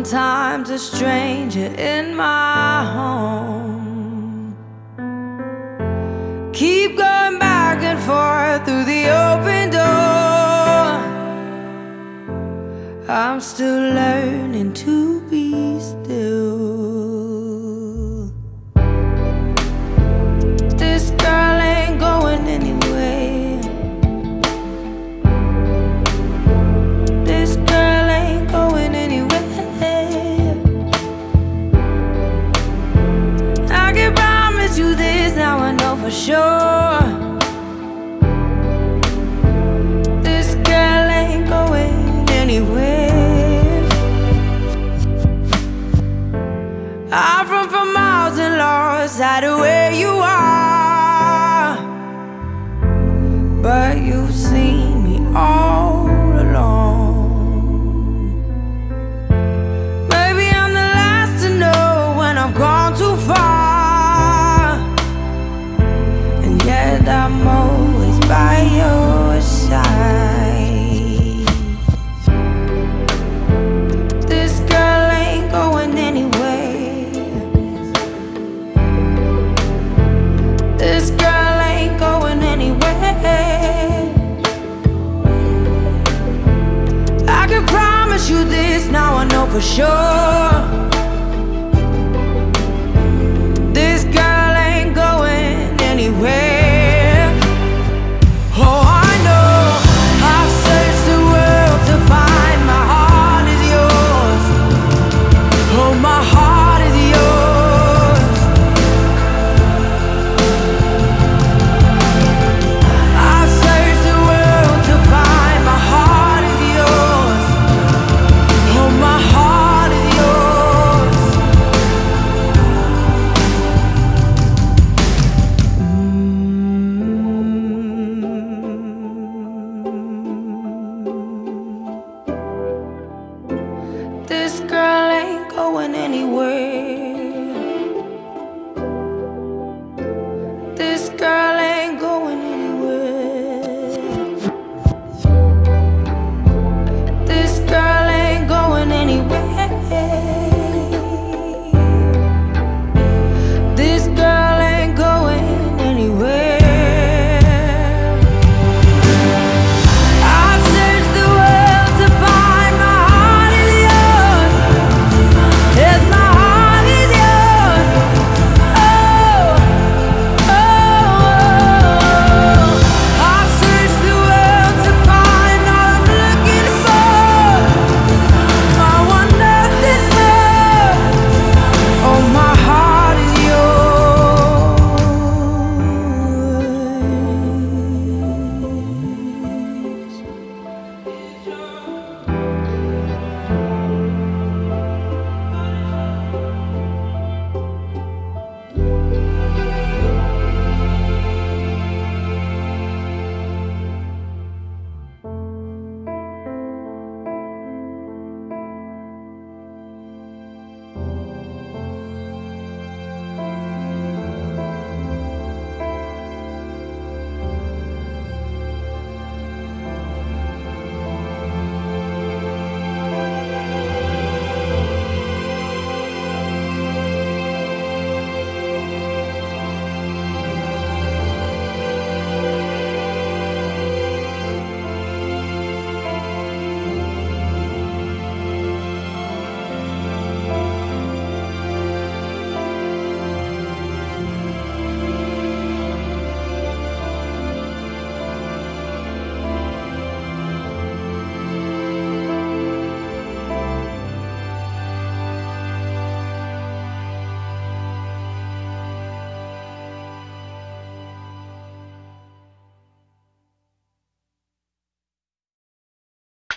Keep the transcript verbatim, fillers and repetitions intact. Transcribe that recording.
Sometimes a stranger in my home. Keep going back and forth through the open door. I'm still learning to be still. This girl ain't going anywhere. This girl ain't going anywhere. I can promise you this, now I know for sure. This girl ain't going anywhere. I've run for miles and lost sight of where you are, but you've seen me all along. Maybe I'm the last to know when I've gone too far, and yet I'm always by your side. This girl ain't going anywhere. This girl ain't going anywhere. I can promise you this, now I know for sure.